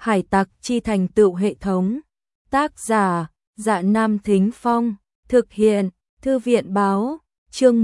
Hải tặc chi thành tựu hệ thống. Tác giả: Dạ Nam Thính Phong. Thực hiện: Thư viện báo. Chương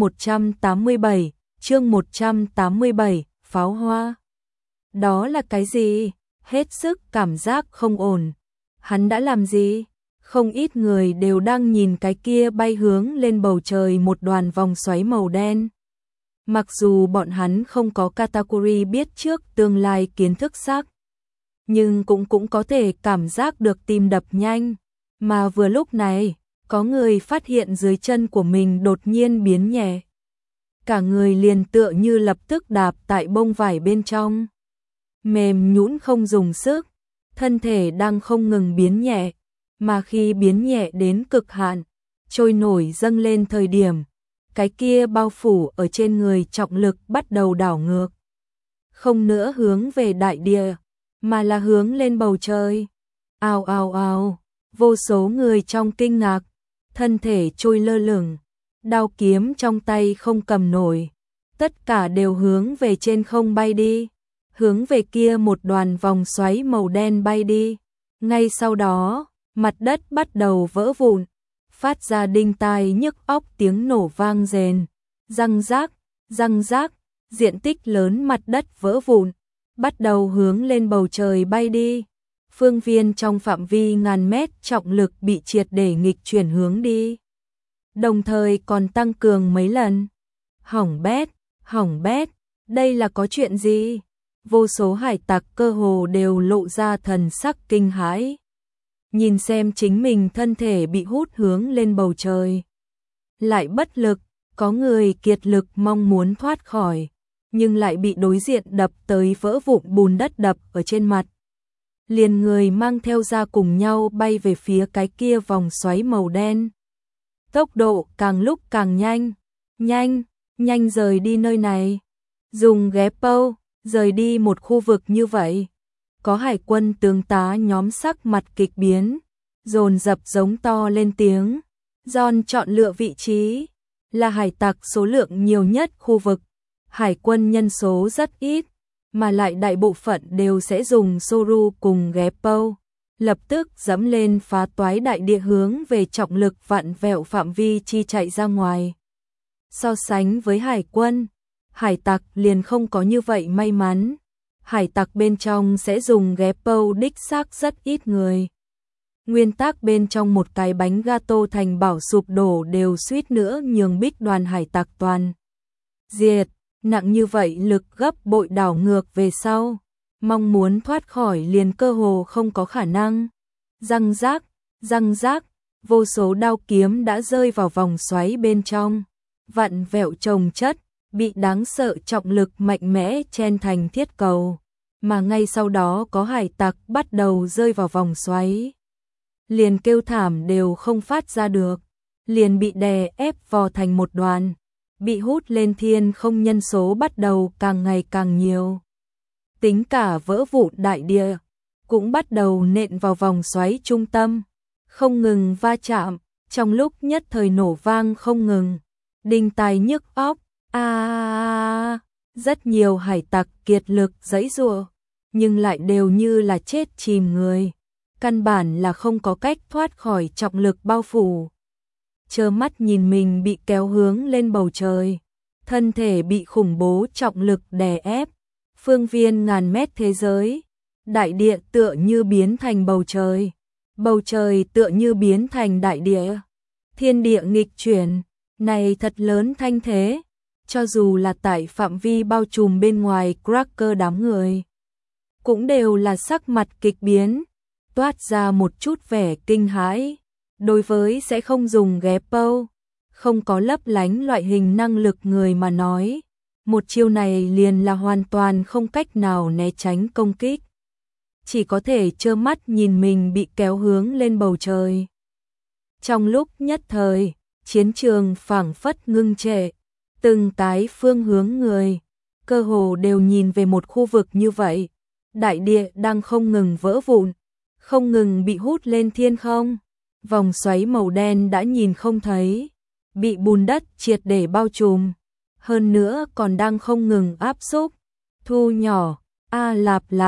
187, pháo hoa. Đó là cái gì? Hết sức cảm giác không ổn. Hắn đã làm gì? Không ít người đều đang nhìn cái kia bay hướng lên bầu trời một đoàn vòng xoáy màu đen. Mặc dù bọn hắn không có Katakuri biết trước tương lai kiến thức xác, nhưng cũng có thể cảm giác được tim đập nhanh. Mà vừa lúc này, có người phát hiện dưới chân của mình đột nhiên biến nhẹ. Cả người liền tựa như lập tức đạp tại bông vải bên trong. Mềm nhũn không dùng sức, thân thể đang không ngừng biến nhẹ, mà khi biến nhẹ đến cực hạn, trôi nổi dâng lên thời điểm, cái kia bao phủ ở trên người trọng lực bắt đầu đảo ngược. Không nữa hướng về đại địa, mà là hướng lên bầu trời. Ào ào ào, vô số người trong kinh ngạc, thân thể trôi lơ lửng, đao kiếm trong tay không cầm nổi, tất cả đều hướng về trên không bay đi, hướng về kia một đoàn vòng xoáy màu đen bay đi. Ngay sau đó, mặt đất bắt đầu vỡ vụn, phát ra đinh tai nhức óc tiếng nổ vang rền, răng rác, diện tích lớn mặt đất vỡ vụn, bắt đầu hướng lên bầu trời bay đi. Phương viên trong phạm vi ngàn mét trọng lực bị triệt để nghịch chuyển hướng đi, đồng thời còn tăng cường mấy lần. Hỏng bét, đây là có chuyện gì? Vô số hải tặc cơ hồ đều lộ ra thần sắc kinh hãi. Nhìn xem chính mình thân thể bị hút hướng lên bầu trời. Lại bất lực, có người kiệt lực mong muốn thoát khỏi, nhưng lại bị đối diện đập tới vỡ vụn bùn đất đập ở trên mặt. Liền người mang theo ra cùng nhau bay về phía cái kia vòng xoáy màu đen. Tốc độ càng lúc càng nhanh rời đi nơi này. Dùng Geppo rời đi một khu vực như vậy. Có hải quân tướng tá nhóm sắc mặt kịch biến, dồn dập giống to lên tiếng. John chọn lựa vị trí, là hải tặc số lượng nhiều nhất khu vực. Hải quân nhân số rất ít, mà lại đại bộ phận đều sẽ dùng Soru cùng Geppo. Lập tức dẫm lên phá toái đại địa hướng về trọng lực vặn vẹo phạm vi chi chạy ra ngoài. So sánh với hải quân, hải tặc liền không có như vậy may mắn. Hải tặc bên trong sẽ dùng Geppo đích xác rất ít người. Nguyên tắc bên trong một cái bánh gato thành bảo sụp đổ đều suýt nữa nhường bích đoàn hải tặc toàn diệt. Nặng như vậy lực gấp bội đảo ngược về sau, mong muốn thoát khỏi liền cơ hồ không có khả năng. Răng rác, vô số đao kiếm đã rơi vào vòng xoáy bên trong, vặn vẹo chồng chất, bị đáng sợ trọng lực mạnh mẽ chen thành thiết cầu, mà ngay sau đó có hải tặc bắt đầu rơi vào vòng xoáy. Liền kêu thảm đều không phát ra được, liền bị đè ép vò thành một đoàn. Bị hút lên thiên không nhân số bắt đầu càng ngày càng nhiều. Tính cả vỡ vụn đại địa, cũng bắt đầu nện vào vòng xoáy trung tâm, không ngừng va chạm, trong lúc nhất thời nổ vang không ngừng, đinh tai nhức óc. Rất nhiều hải tặc kiệt lực giãy giụa, nhưng lại đều như là chết chìm người, căn bản là không có cách thoát khỏi trọng lực bao phủ. Trơ mắt nhìn mình bị kéo hướng lên bầu trời, thân thể bị khủng bố trọng lực đè ép, phương viên ngàn mét thế giới, đại địa tựa như biến thành bầu trời tựa như biến thành đại địa, thiên địa nghịch chuyển, này thật lớn thanh thế, cho dù là tại phạm vi bao trùm bên ngoài Cracker đám người, cũng đều là sắc mặt kịch biến, toát ra một chút vẻ kinh hãi. Đối với sẽ không dùng Geppo, không có lấp lánh loại hình năng lực người mà nói, một chiêu này liền là hoàn toàn không cách nào né tránh công kích. Chỉ có thể trơ mắt nhìn mình bị kéo hướng lên bầu trời. Trong lúc nhất thời, chiến trường phảng phất ngưng trệ, từng cái phương hướng người, cơ hồ đều nhìn về một khu vực như vậy. Đại địa đang không ngừng vỡ vụn, không ngừng bị hút lên thiên không. Vòng xoáy màu đen đã nhìn không thấy, bị bùn đất triệt để bao trùm, hơn nữa còn đang không ngừng áp xúc, thu nhỏ, lạp lạp,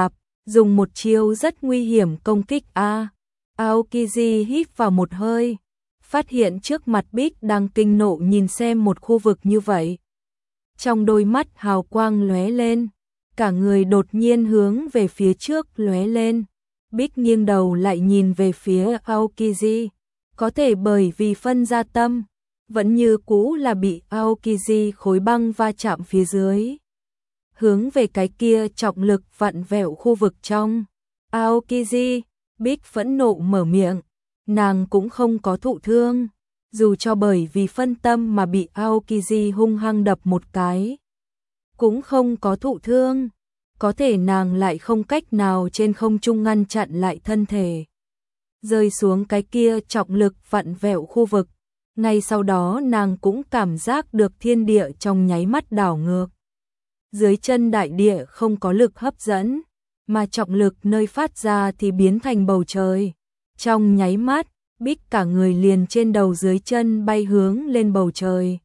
dùng một chiêu rất nguy hiểm công kích Aokiji hít vào một hơi, phát hiện trước mặt Bích đang kinh nộ nhìn xem một khu vực như vậy. Trong đôi mắt hào quang lóe lên, cả người đột nhiên hướng về phía trước lóe lên. Bích nghiêng đầu lại nhìn về phía Aokiji, có thể bởi vì phân ra tâm, vẫn như cũ là bị Aokiji khối băng va chạm phía dưới. Hướng về cái kia trọng lực vặn vẹo khu vực trong. Aokiji, Bích phẫn nộ mở miệng, nàng cũng không có thụ thương, dù cho bởi vì phân tâm mà bị Aokiji hung hăng đập một cái. Cũng không có thụ thương, có thể nàng lại không cách nào trên không trung ngăn chặn lại thân thể. Rơi xuống cái kia trọng lực vặn vẹo khu vực, ngay sau đó nàng cũng cảm giác được thiên địa trong nháy mắt đảo ngược. Dưới chân đại địa không có lực hấp dẫn, mà trọng lực nơi phát ra thì biến thành bầu trời. Trong nháy mắt, Bích cả người liền trên đầu dưới chân bay hướng lên bầu trời.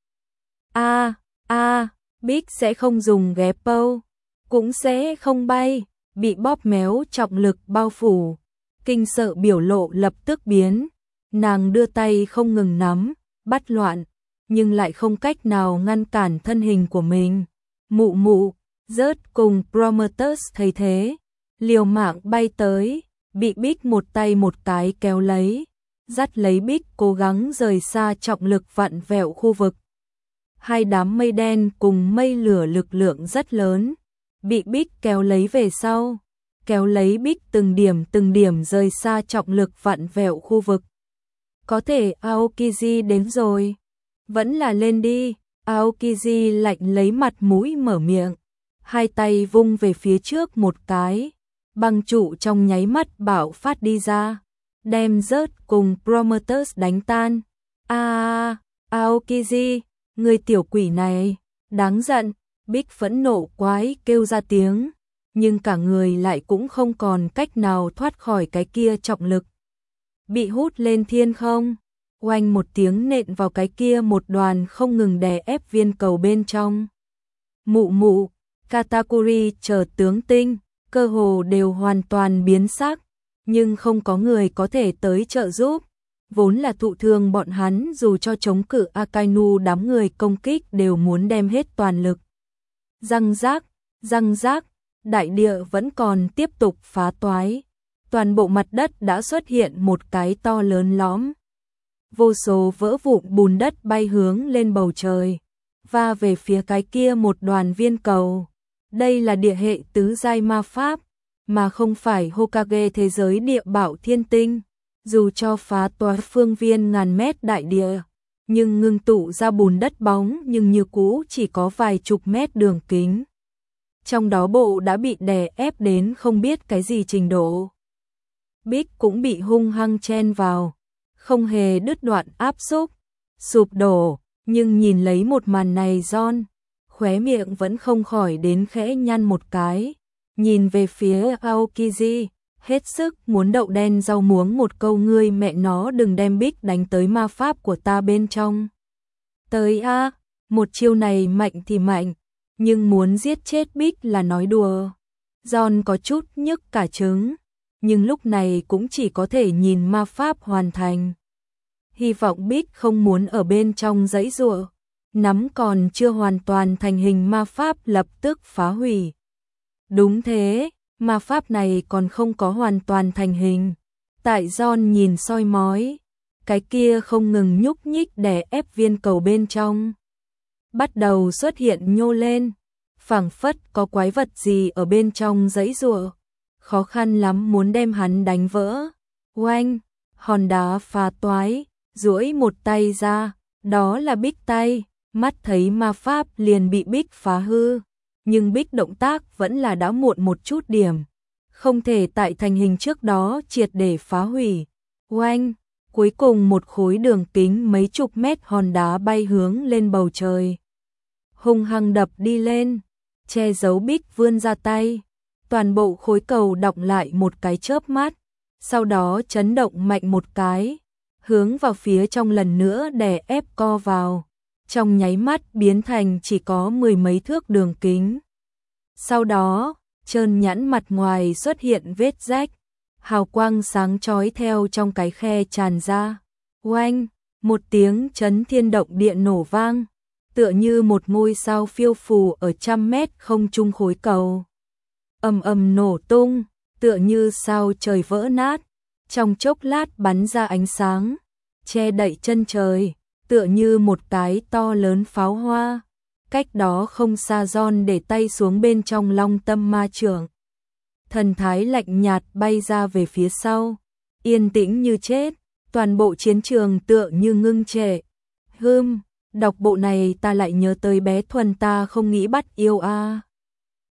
Bích sẽ không dùng ghép pâu, cũng sẽ không bay, bị bóp méo trọng lực bao phủ. Kinh sợ biểu lộ lập tức biến, nàng đưa tay không ngừng nắm, bắt loạn, nhưng lại không cách nào ngăn cản thân hình của mình. Mụ mụ, rớt cùng Prometheus thấy thế, liều mạng bay tới, bị Bích một tay một cái kéo lấy, dắt lấy Bích cố gắng rời xa trọng lực vặn vẹo khu vực. Hai đám mây đen cùng mây lửa lực lượng rất lớn, bị Bích kéo lấy về sau, kéo lấy Bích từng điểm rời xa trọng lực vặn vẹo khu vực. Có thể Aokiji đến rồi, vẫn là lên đi. Aokiji lạnh lấy mặt mũi mở miệng, hai tay vung về phía trước một cái, băng trụ trong nháy mắt bạo phát đi ra, đem rớt cùng Prometheus đánh tan. Aokiji, người tiểu quỷ này, đáng giận. Bích phẫn nộ quái kêu ra tiếng, nhưng cả người lại cũng không còn cách nào thoát khỏi cái kia trọng lực. Bị hút lên thiên không, oanh một tiếng nện vào cái kia một đoàn không ngừng đè ép viên cầu bên trong. Mụ mụ, Katakuri chờ tướng tinh, cơ hồ đều hoàn toàn biến sắc, nhưng không có người có thể tới trợ giúp. Vốn là thụ thương bọn hắn dù cho chống cự Akainu đám người công kích đều muốn đem hết toàn lực. Răng rác, đại địa vẫn còn tiếp tục phá toái. Toàn bộ mặt đất đã xuất hiện một cái to lớn lõm. Vô số vỡ vụn bùn đất bay hướng lên bầu trời, và về phía cái kia một đoàn viên cầu. Đây là địa hệ tứ giai ma pháp, mà không phải Hokage thế giới địa bảo thiên tinh. Dù cho phá toái phương viên ngàn mét đại địa, nhưng ngưng tụ ra bùn đất bóng nhưng như cũ chỉ có vài chục mét đường kính. Trong đó bộ đã bị đè ép đến không biết cái gì trình độ. Bích cũng bị hung hăng chen vào, không hề đứt đoạn áp xúc, sụp đổ, nhưng nhìn lấy một màn này John, khóe miệng vẫn không khỏi đến khẽ nhăn một cái, nhìn về phía Aokiji, hết sức muốn đậu đen rau muống một câu ngươi mẹ nó đừng đem Bích đánh tới ma pháp của ta bên trong. Tới một chiêu này mạnh thì mạnh, nhưng muốn giết chết Bích là nói đùa. John có chút nhức cả trứng, nhưng lúc này cũng chỉ có thể nhìn ma pháp hoàn thành. Hy vọng Bích không muốn ở bên trong giãy giụa, nắm còn chưa hoàn toàn thành hình ma pháp lập tức phá hủy. Đúng thế, ma pháp này còn không có hoàn toàn thành hình. Tại John nhìn soi mói, cái kia không ngừng nhúc nhích đè ép viên cầu bên trong. Bắt đầu xuất hiện nhô lên, phảng phất có quái vật gì ở bên trong giãy giụa, khó khăn lắm muốn đem hắn đánh vỡ. Oanh, hòn đá phá toái, duỗi một tay ra, đó là Bích tay, mắt thấy ma pháp liền bị Bích phá hư, nhưng Bích động tác vẫn là đã muộn một chút điểm, không thể tại thành hình trước đó triệt để phá hủy. Oanh, cuối cùng một khối đường kính mấy chục mét hòn đá bay hướng lên bầu trời, hung hăng đập đi lên, che giấu Bích vươn ra tay. Toàn bộ khối cầu đọng lại một cái chớp mắt, sau đó chấn động mạnh một cái, hướng vào phía trong lần nữa đè ép co vào, trong nháy mắt biến thành chỉ có mười mấy thước đường kính. Sau đó, trơn nhẵn mặt ngoài xuất hiện vết rách, hào quang sáng chói theo trong cái khe tràn ra. Oanh, một tiếng chấn thiên động địa nổ vang, tựa như một ngôi sao phiêu phù ở 100 mét không trung khối cầu. Ầm ầm nổ tung, tựa như sao trời vỡ nát, trong chốc lát bắn ra ánh sáng, che đậy chân trời, tựa như một cái to lớn pháo hoa. Cách đó không xa John để tay xuống bên trong Long Tâm Ma Chưởng. Thần thái lạnh nhạt bay ra về phía sau, yên tĩnh như chết, toàn bộ chiến trường tựa như ngưng trệ. Đọc bộ này ta lại nhớ tới bé Thuần ta không nghĩ bắt yêu a.